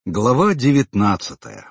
Глава 19.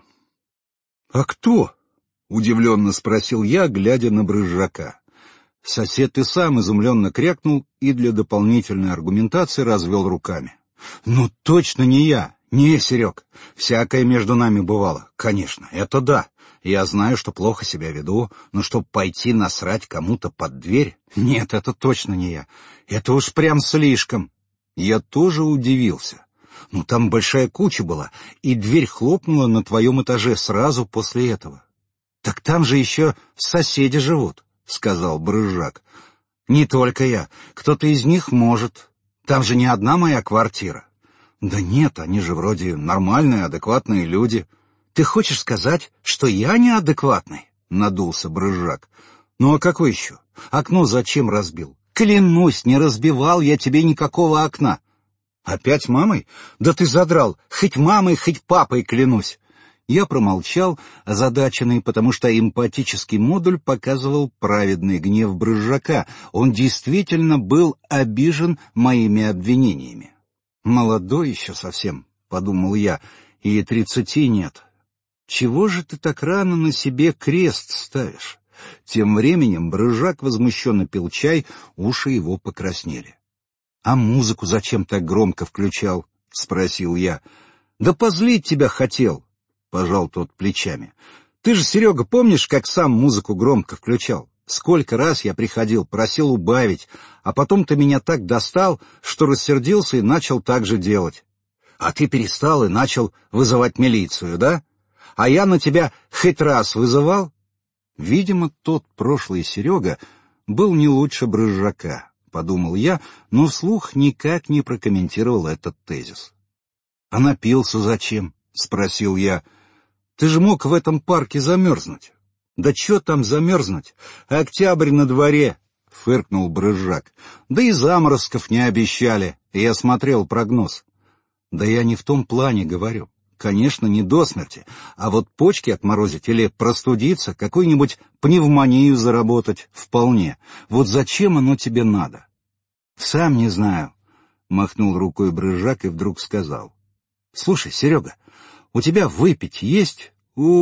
«А кто?» — удивленно спросил я, глядя на Брызжака. Сосед и сам изумленно крякнул и для дополнительной аргументации развел руками. «Ну точно не я! Не, Серег! Всякое между нами бывало. Конечно, это да. Я знаю, что плохо себя веду, но чтоб пойти насрать кому-то под дверь? Нет, это точно не я. Это уж прям слишком!» Я тоже удивился. «Ну, там большая куча была, и дверь хлопнула на твоем этаже сразу после этого». «Так там же еще соседи живут», — сказал Брызжак. «Не только я. Кто-то из них может. Там же не одна моя квартира». «Да нет, они же вроде нормальные, адекватные люди». «Ты хочешь сказать, что я неадекватный?» — надулся Брызжак. «Ну а какой еще? Окно зачем разбил?» «Клянусь, не разбивал я тебе никакого окна». «Опять мамой? Да ты задрал! Хоть мамой, хоть папой, клянусь!» Я промолчал, озадаченный, потому что эмпатический модуль показывал праведный гнев Брызжака. Он действительно был обижен моими обвинениями. «Молодой еще совсем», — подумал я, — «и 30 нет. Чего же ты так рано на себе крест ставишь?» Тем временем Брызжак возмущенно пил чай, уши его покраснели. «А музыку зачем так громко включал?» — спросил я. «Да позлить тебя хотел», — пожал тот плечами. «Ты же, Серега, помнишь, как сам музыку громко включал? Сколько раз я приходил, просил убавить, а потом ты меня так достал, что рассердился и начал так же делать. А ты перестал и начал вызывать милицию, да? А я на тебя хоть раз вызывал?» Видимо, тот прошлый Серега был не лучше Брызжака, — подумал я, но вслух никак не прокомментировал этот тезис. «А напился зачем?» — спросил я. «Ты же мог в этом парке замерзнуть». «Да чё там замерзнуть? Октябрь на дворе», — фыркнул Брызжак. «Да и заморозков не обещали, я смотрел прогноз». «Да я не в том плане говорю. Конечно, не до смерти, а вот почки отморозить или простудиться, какую-нибудь пневмонию заработать — вполне. Вот зачем оно тебе надо?» «Сам не знаю», — махнул рукой Брызжак и вдруг сказал. «Слушай, Серега, у тебя выпить есть?»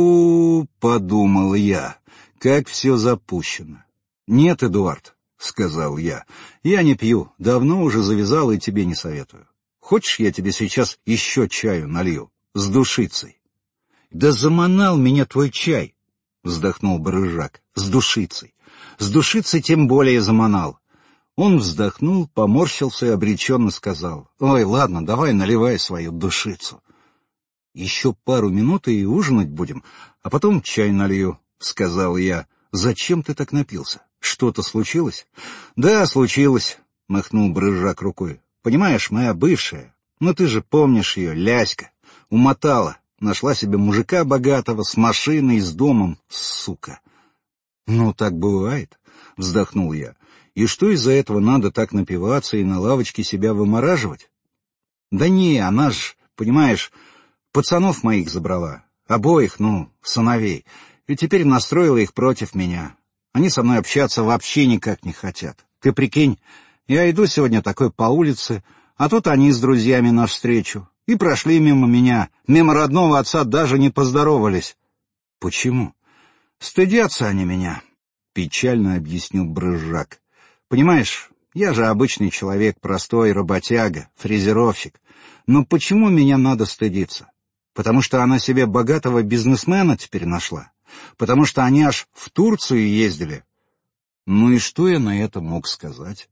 Подумал я, как все запущено. «Нет, Эдуард», — сказал я, — «я не пью, давно уже завязал и тебе не советую. Хочешь, я тебе сейчас еще чаю налью? С душицей». «Да заманал меня твой чай», — вздохнул Брызжак. «С душицей. С душицей тем более заманал». Он вздохнул, поморщился и обреченно сказал: «Ой, ладно, давай наливай свою душицу». «Еще пару минут и ужинать будем, а потом чай налью», — сказал я. «Зачем ты так напился? Что-то случилось?» «Да, случилось», — махнул Брызжак рукой. «Понимаешь, моя бывшая, ну ты же помнишь ее, Ляська, умотала, нашла себе мужика богатого, с машиной, с домом, сука». «Ну, так бывает», — вздохнул я. «И что из-за этого надо так напиваться и на лавочке себя вымораживать?» «Да не, она ж, понимаешь, пацанов моих забрала, обоих, сыновей, и теперь настроила их против меня. Они со мной общаться вообще никак не хотят. Ты прикинь, я иду сегодня такой по улице, а тут они с друзьями навстречу, и прошли мимо меня, мимо родного отца даже не поздоровались». «Почему?» «Стыдятся они меня», — печально объяснил Брызжак. «Понимаешь, я же обычный человек, простой работяга, фрезеровщик. Но почему меня надо стыдиться? Потому что она себе богатого бизнесмена теперь нашла? Потому что они аж в Турцию ездили?» Ну и что я на это мог сказать?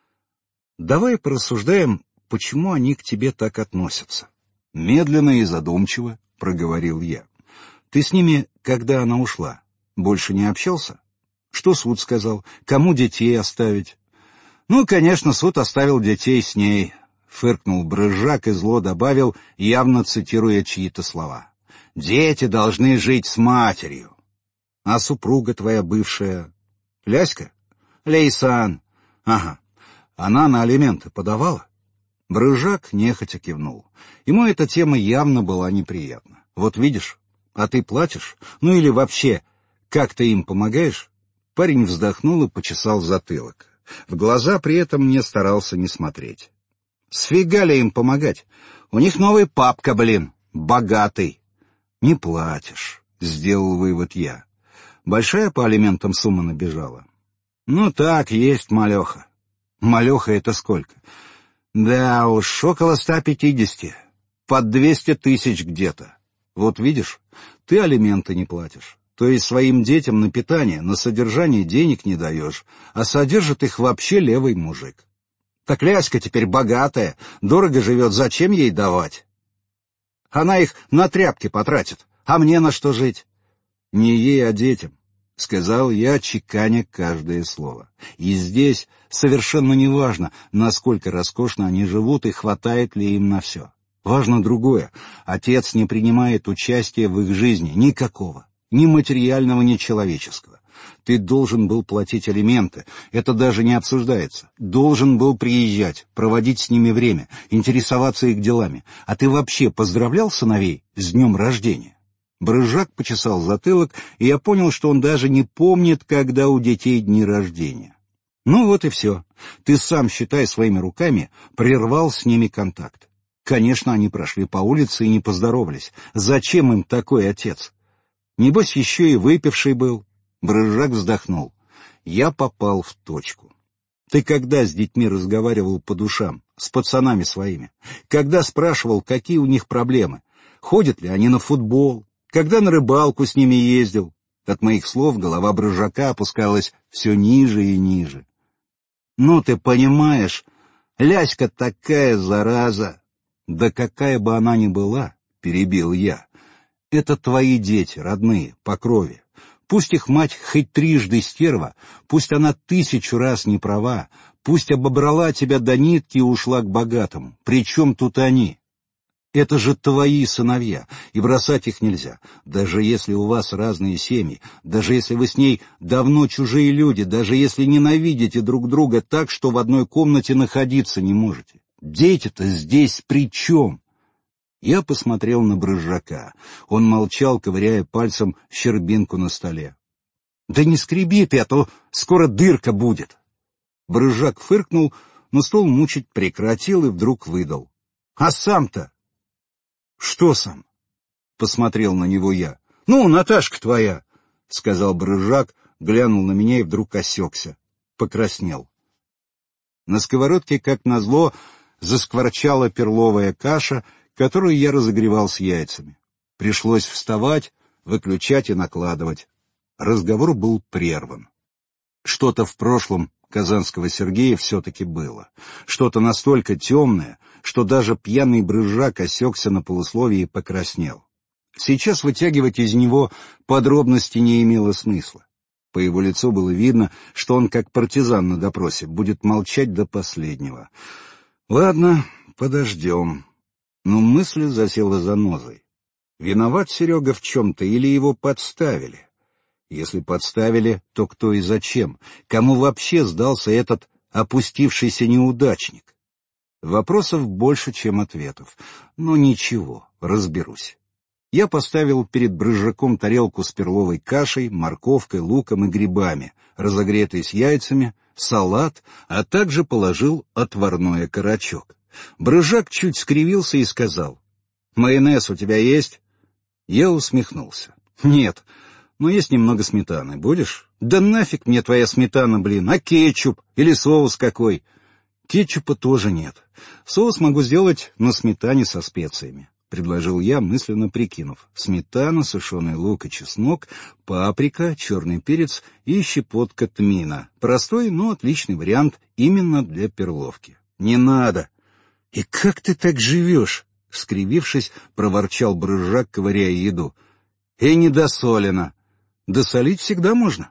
«Давай порассуждаем, почему они к тебе так относятся». Медленно и задумчиво проговорил я. «Ты с ними, когда она ушла, больше не общался? Что суд сказал? Кому детей оставить?» «Ну, конечно, суд оставил детей с ней», — фыркнул Брызжак и зло добавил, явно цитируя чьи-то слова. «Дети должны жить с матерью». «А супруга твоя бывшая? Ляська? Лейсан? Ага. Она на алименты подавала?» Брызжак нехотя кивнул. Ему эта тема явно была неприятна. «Вот видишь, а ты платишь? Ну или вообще, как ты им помогаешь?» Парень вздохнул и почесал затылок. В глаза при этом не старался не смотреть. «Сфига ли им помогать? У них новый папка, блин!» Богатый. Не платишь, сделал вывод я. Большая по алиментам сумма набежала? Ну так, есть малеха. Малеха это сколько? Да уж, около 150. Под 200 тысяч где-то. Вот видишь, ты алименты не платишь. То есть своим детям на питание, на содержание денег не даешь, а содержит их вообще левый мужик. Так Ляська теперь богатая, дорого живет, зачем ей давать? Она их на тряпки потратит, а мне на что жить? Не ей, а детям, — сказал я, чеканя каждое слово. И здесь совершенно не важно, насколько роскошно они живут и хватает ли им на все. Важно другое. Отец не принимает участия в их жизни никакого, ни материального, ни человеческого. Ты должен был платить алименты, это даже не обсуждается. Должен был приезжать, проводить с ними время, интересоваться их делами. А ты вообще поздравлял сыновей с днем рождения? Брызжак почесал затылок, и я понял, что он даже не помнит, когда у детей дни рождения. Ну вот и все. Ты сам, считай, своими руками прервал с ними контакт. Конечно, они прошли по улице и не поздоровались. Зачем им такой отец? Небось, еще и выпивший был. Брызжак вздохнул. Я попал в точку. Ты когда с детьми разговаривал по душам, с пацанами своими? Когда спрашивал, какие у них проблемы? Ходят ли они на футбол? Когда на рыбалку с ними ездил? От моих слов голова Брызжака опускалась все ниже и ниже. Ну ты понимаешь, Ляська такая зараза. Да какая бы она ни была, перебил я. Это твои дети, родные, по крови. Пусть их мать хоть трижды стерва, пусть она 1000 раз не права, пусть обобрала тебя до нитки и ушла к богатому. Причем тут они? Это же твои сыновья, и бросать их нельзя. Даже если у вас разные семьи, даже если вы с ней давно чужие люди, даже если ненавидите друг друга так, что в одной комнате находиться не можете. Дети-то здесь при чем? Я посмотрел на Брызжака. Он молчал, ковыряя пальцем щербинку на столе. — Да не скреби ты, а то скоро дырка будет. Брызжак фыркнул, но стол мучить прекратил и вдруг выдал. — А сам-то? — Что сам? — посмотрел на него я. — Ну, Наташка твоя, — сказал Брызжак, глянул на меня и вдруг осекся. Покраснел. На сковородке, как назло, заскворчала перловая каша, которую я разогревал с яйцами. Пришлось вставать, выключать и накладывать. Разговор был прерван. Что-то в прошлом Казанского Сергея все-таки было. Что-то настолько темное, что даже пьяный Брызжак осекся на полусловии и покраснел. Сейчас вытягивать из него подробности не имело смысла. По его лицу было видно, что он, как партизан на допросе, будет молчать до последнего. Ладно, подождем. Но мысль засела занозой. Виноват Серега в чем-то или его подставили? Если подставили, то кто и зачем? Кому вообще сдался этот опустившийся неудачник? Вопросов больше, чем ответов. Но ничего, разберусь. Я поставил перед Брызжаком тарелку с перловой кашей, морковкой, луком и грибами, разогретой с яйцами, салат, а также положил отварной окорочок. Брызжак чуть скривился и сказал: «Майонез у тебя есть?» Я усмехнулся. «Нет, но есть немного сметаны. Будешь?» «Да нафиг мне твоя сметана, блин, а кетчуп или соус какой?» «Кетчупа тоже нет. Соус могу сделать на сметане со специями», — предложил я, мысленно прикинув. Сметана, сушеный лук и чеснок, паприка, черный перец и щепотка тмина. Простой, но отличный вариант именно для перловки. «Не надо!» «И как ты так живешь?» — скривившись, проворчал Брызжак, ковыряя еду. «И недосолено. Досолить всегда можно».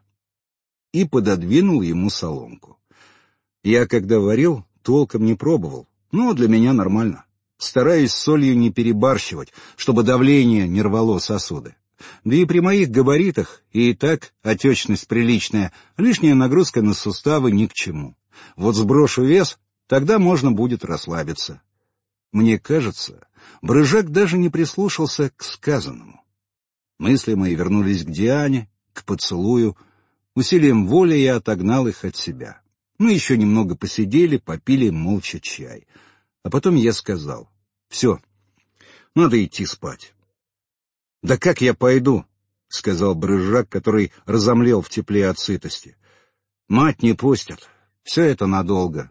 И пододвинул ему соломку. Я, когда варил, толком не пробовал, но для меня нормально. Стараюсь с солью не перебарщивать, чтобы давление не рвало сосуды. Да и при моих габаритах, и так отечность приличная, лишняя нагрузка на суставы ни к чему. Вот сброшу вес, тогда можно будет расслабиться. Мне кажется, Брызжак даже не прислушался к сказанному. Мысли мои вернулись к Диане, к поцелую. Усилием воли я отогнал их от себя. Мы еще немного посидели, попили молча чай. А потом я сказал: «Все, Надо идти спать. — Да как я пойду? — сказал Брызжак, который разомлел в тепле от сытости. — Мать не пустят. Все это надолго.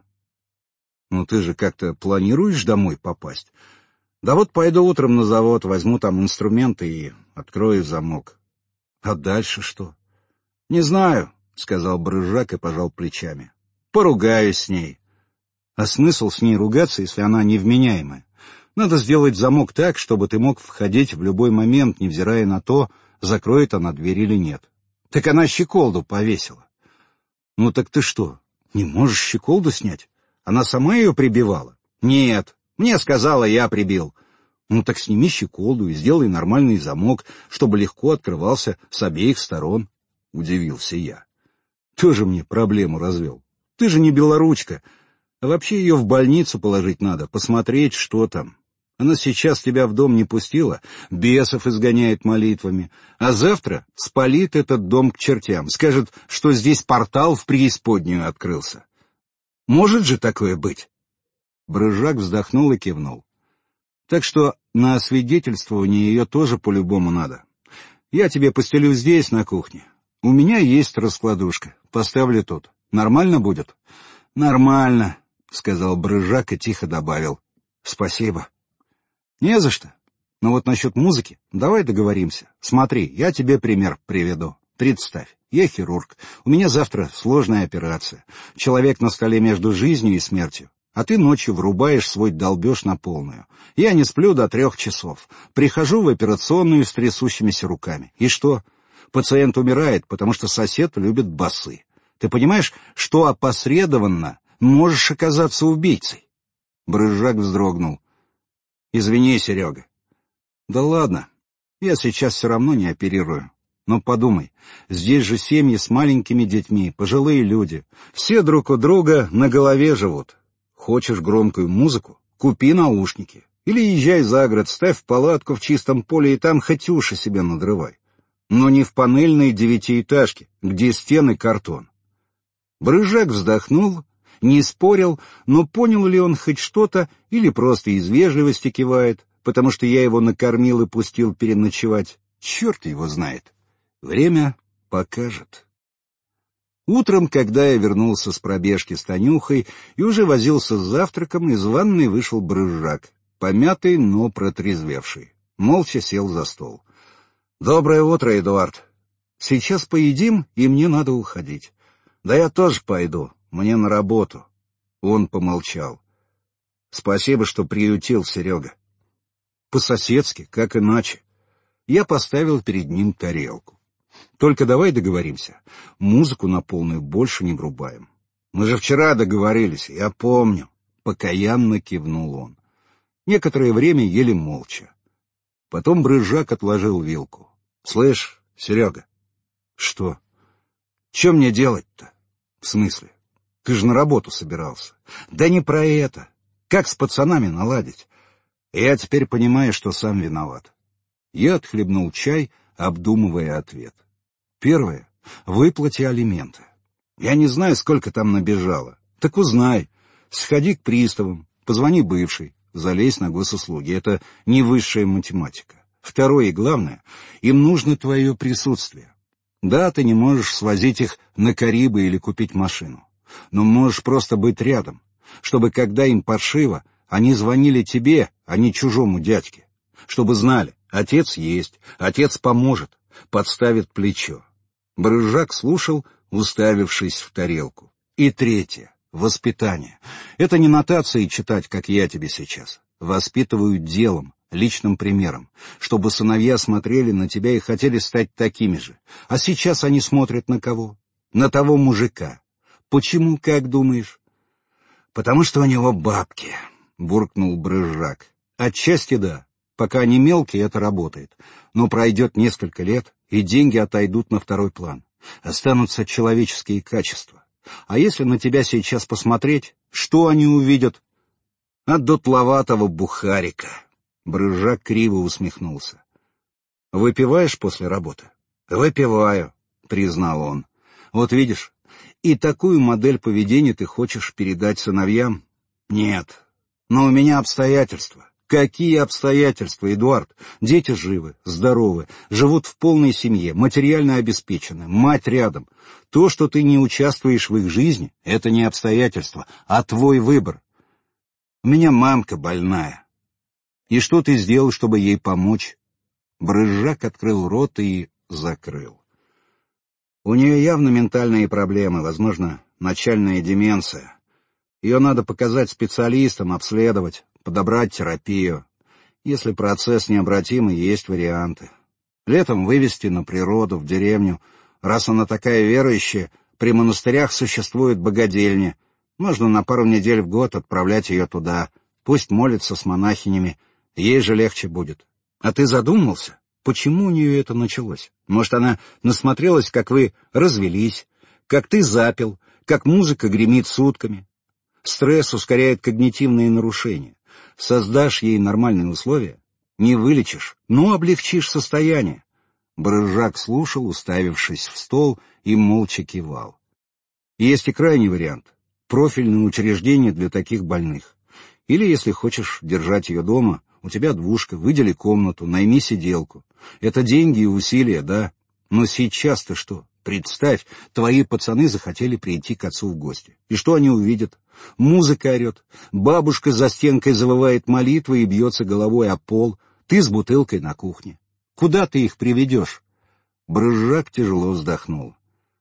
— Ну ты же как-то планируешь домой попасть? — Да вот пойду утром на завод, возьму там инструменты и открою замок. — А дальше что? — Не знаю, — сказал Брызжак и пожал плечами. — Поругаюсь с ней. А смысл с ней ругаться, если она невменяемая? Надо сделать замок так, чтобы ты мог входить в любой момент, невзирая на то, закроет она дверь или нет. Так она щеколду повесила. Ну так ты что, не можешь щеколду снять? Она сама ее прибивала? Нет, мне сказала, я прибил. Ну так сними щеколду и сделай нормальный замок, чтобы легко открывался с обеих сторон. Удивился я. Тоже мне проблему развел. Ты же не белоручка. А вообще ее в больницу положить надо, посмотреть, что там. Она сейчас тебя в дом не пустила, бесов изгоняет молитвами, а завтра спалит этот дом к чертям, скажет, что здесь портал в преисподнюю открылся. Может же такое быть? Брызжак вздохнул и кивнул. Так что на освидетельствование ее тоже по-любому надо. Я тебе постелю здесь, на кухне. У меня есть раскладушка, поставлю тут. Нормально будет? Нормально, сказал Брызжак и тихо добавил. Спасибо. Не за что. Но вот насчет музыки давай договоримся. Смотри, я тебе пример приведу. Представь, я хирург. У меня завтра сложная операция. Человек на столе между жизнью и смертью. А ты ночью врубаешь свой долбеж на полную. Я не сплю до 3 часов. Прихожу в операционную с трясущимися руками. И что? Пациент умирает, потому что сосед любит басы. Ты понимаешь, что опосредованно можешь оказаться убийцей? Брызжак вздрогнул. Извини, Серега. Да ладно, я сейчас все равно не оперирую. Но подумай, здесь же семьи с маленькими детьми, пожилые люди. Все друг у друга на голове живут. Хочешь громкую музыку? Купи наушники. Или езжай за город, ставь палатку в чистом поле и там хоть уши себе надрывай. Но не в панельной 9-этажке, где стены картон. Брызжак вздохнул, не спорил, но понял ли он хоть что-то или просто из вежливости кивает, потому что я его накормил и пустил переночевать. Черт его знает. Время покажет. Утром, когда я вернулся с пробежки с Танюхой и уже возился с завтраком, из ванной вышел Брызжак, помятый, но протрезвевший. Молча сел за стол. «Доброе утро, Эдуард. Сейчас поедим, и мне надо уходить». «Да я тоже пойду. Мне на работу». Он помолчал. «Спасибо, что приютил, Серега». «По-соседски, как иначе». Я поставил перед ним тарелку. «Только давай договоримся. Музыку на полную больше не врубаем». «Мы же вчера договорились, я помню». Покаянно кивнул он. Некоторое время ели молча. Потом Брызжак отложил вилку. «Слышь, Серега». «Что? Че мне делать-то?» «В смысле? Ты же на работу собирался». «Да не про это. Как с пацанами наладить?» «Я теперь понимаю, что сам виноват». Я отхлебнул чай, обдумывая ответ. Первое — выплати алименты. Я не знаю, сколько там набежало. Так узнай. Сходи к приставам, позвони бывшей, залезь на госуслуги. Это не высшая математика. Второе и главное — им нужно твое присутствие. Да, ты не можешь свозить их на Карибы или купить машину, но можешь просто быть рядом, чтобы, когда им паршиво, они звонили тебе, а не чужому дядьке, чтобы знали, отец есть, отец поможет, подставит плечо. Брызжак слушал, уставившись в тарелку. И третье — воспитание. Это не нотации читать, как я тебе сейчас. Воспитывают делом, личным примером, чтобы сыновья смотрели на тебя и хотели стать такими же. А сейчас они смотрят на кого? На того мужика. Почему, как думаешь? Потому что у него бабки, буркнул Брызжак. Отчасти да. Пока они мелкие, это работает. Но пройдет несколько лет, и деньги отойдут на второй план. Останутся человеческие качества. А если на тебя сейчас посмотреть, что они увидят? От дутловатого бухарика. Брызжак криво усмехнулся. «Выпиваешь после работы?» «Выпиваю», — признал он. «Вот видишь, и такую модель поведения ты хочешь передать сыновьям?» «Нет, но у меня обстоятельства. Какие обстоятельства, Эдуард? Дети живы, здоровы, живут в полной семье, материально обеспечены, мать рядом. То, что ты не участвуешь в их жизни, это не обстоятельства, а твой выбор. У меня мамка больная. И что ты сделал, чтобы ей помочь? Брызжак открыл рот и закрыл. У нее явно ментальные проблемы, возможно, начальная деменция. Ее надо показать специалистам, обследовать, подобрать терапию. Если процесс необратимый, есть варианты. Летом вывезти на природу, в деревню. Раз она такая верующая, при монастырях существует богадельня. Можно на пару недель в год отправлять ее туда. Пусть молится с монахинями, ей же легче будет. А ты задумался, почему у нее это началось? Может, она насмотрелась, как вы развелись, как ты запил, как музыка гремит сутками. Стресс ускоряет когнитивные нарушения. Создашь ей нормальные условия, не вылечишь, но облегчишь состояние. Брызжак слушал, уставившись в стол, и молча кивал. Есть и крайний вариант — профильное учреждение для таких больных. Или, если хочешь держать ее дома, у тебя двушка, выдели комнату, найми сиделку. Это деньги и усилия, да? Но сейчас-то что? Представь, твои пацаны захотели прийти к отцу в гости. И что они увидят? Музыка орет, бабушка за стенкой завывает молитвы и бьется головой о пол, ты с бутылкой на кухне. Куда ты их приведешь? Брызжак тяжело вздохнул.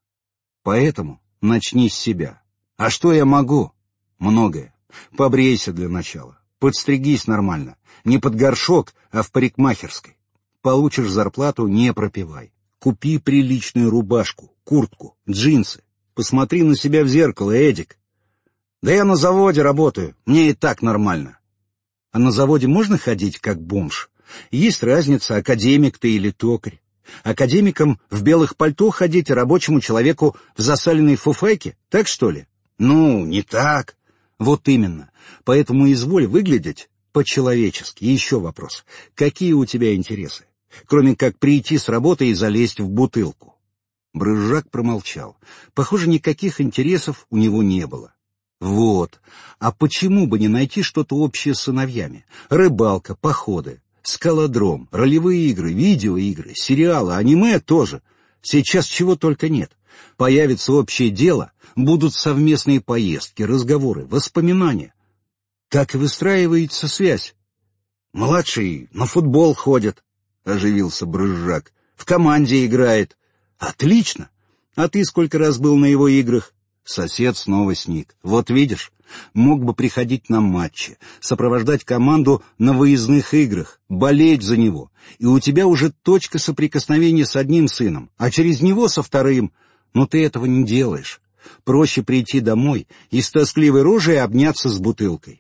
Поэтому начни с себя. А что я могу? Многое. Побрейся для начала. Подстригись нормально. Не под горшок, а в парикмахерской. Получишь зарплату, не пропивай. Купи приличную рубашку, куртку, джинсы. Посмотри на себя в зеркало, Эдик. Да я на заводе работаю, мне и так нормально. А на заводе можно ходить как бомж? Есть разница, академик ты или токарь. Академикам в белых пальто ходить, а рабочему человеку в засаленной фуфайке, так что ли? Ну, не так. Вот именно. Поэтому изволь выглядеть по-человечески. И еще вопрос. Какие у тебя интересы? Кроме как прийти с работы и залезть в бутылку. Брызжак промолчал. Похоже, никаких интересов у него не было. Вот. А почему бы не найти что-то общее с сыновьями? Рыбалка, походы, скалодром, ролевые игры, видеоигры, сериалы, аниме тоже. Сейчас чего только нет. Появится общее дело, будут совместные поездки, разговоры, воспоминания. Так и выстраивается связь. Младший на футбол ходит, — оживился Брызжак. В команде играет. Отлично. А ты сколько раз был на его играх? Сосед снова сник. Вот видишь, мог бы приходить на матчи, сопровождать команду на выездных играх, болеть за него. И у тебя уже точка соприкосновения с одним сыном, а через него со вторым. Но ты этого не делаешь. Проще прийти домой и с тоскливой рожей обняться с бутылкой.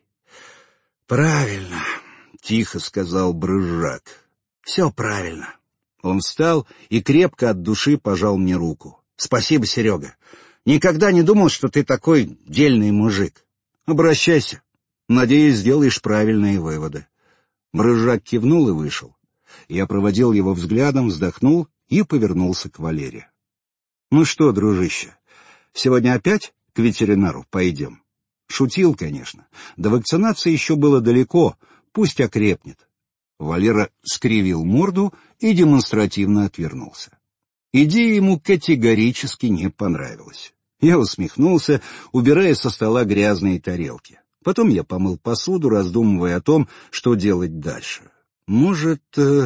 Правильно, — тихо сказал Брызжак. Все правильно. Он встал и крепко от души пожал мне руку. Спасибо, Серега. Никогда не думал, что ты такой дельный мужик. Обращайся. Надеюсь, сделаешь правильные выводы. Брызжак кивнул и вышел. Я проводил его взглядом, вздохнул и повернулся к Валере. Ну что, дружище, сегодня опять к ветеринару пойдем? Шутил, конечно. До вакцинации еще было далеко, пусть окрепнет. Валера скривил морду и демонстративно отвернулся. Идея ему категорически не понравилась. Я усмехнулся, убирая со стола грязные тарелки. Потом я помыл посуду, раздумывая о том, что делать дальше. Может,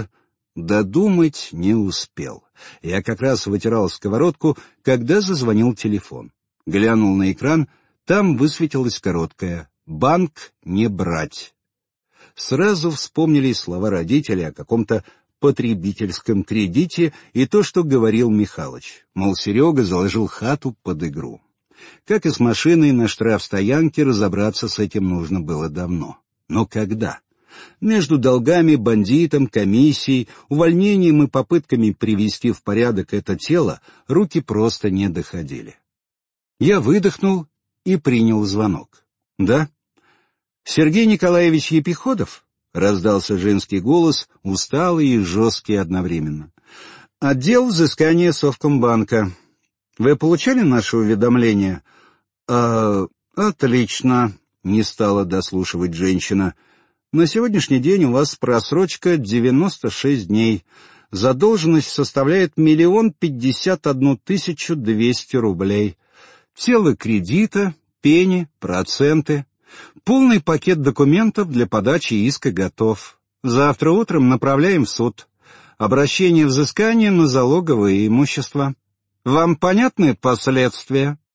додумать не успел. Я как раз вытирал сковородку, когда зазвонил телефон. Глянул на экран, там высветилось короткое «Банк не брать». Сразу вспомнились слова родителей о каком-то потребительском кредите и то, что говорил Михалыч, мол, Серега заложил хату под игру. Как и с машиной на штрафстоянке, разобраться с этим нужно было давно. Но когда? Между долгами, бандитом, комиссией, увольнением и попытками привести в порядок это тело руки просто не доходили. Я выдохнул и принял звонок. «Да?» «Сергей Николаевич Епиходов?» — раздался женский голос, усталый и жесткий одновременно. «Отдел взыскания Совкомбанка. Вы получали наше уведомление?» «Отлично», — не стала дослушивать женщина. На сегодняшний день у вас просрочка 96 дней. Задолженность составляет 1 051 200 рублей. Тело кредита, пени, проценты. Полный пакет документов для подачи иска готов. Завтра утром направляем в суд. Обращение взыскания на залоговое имущество. Вам понятны последствия?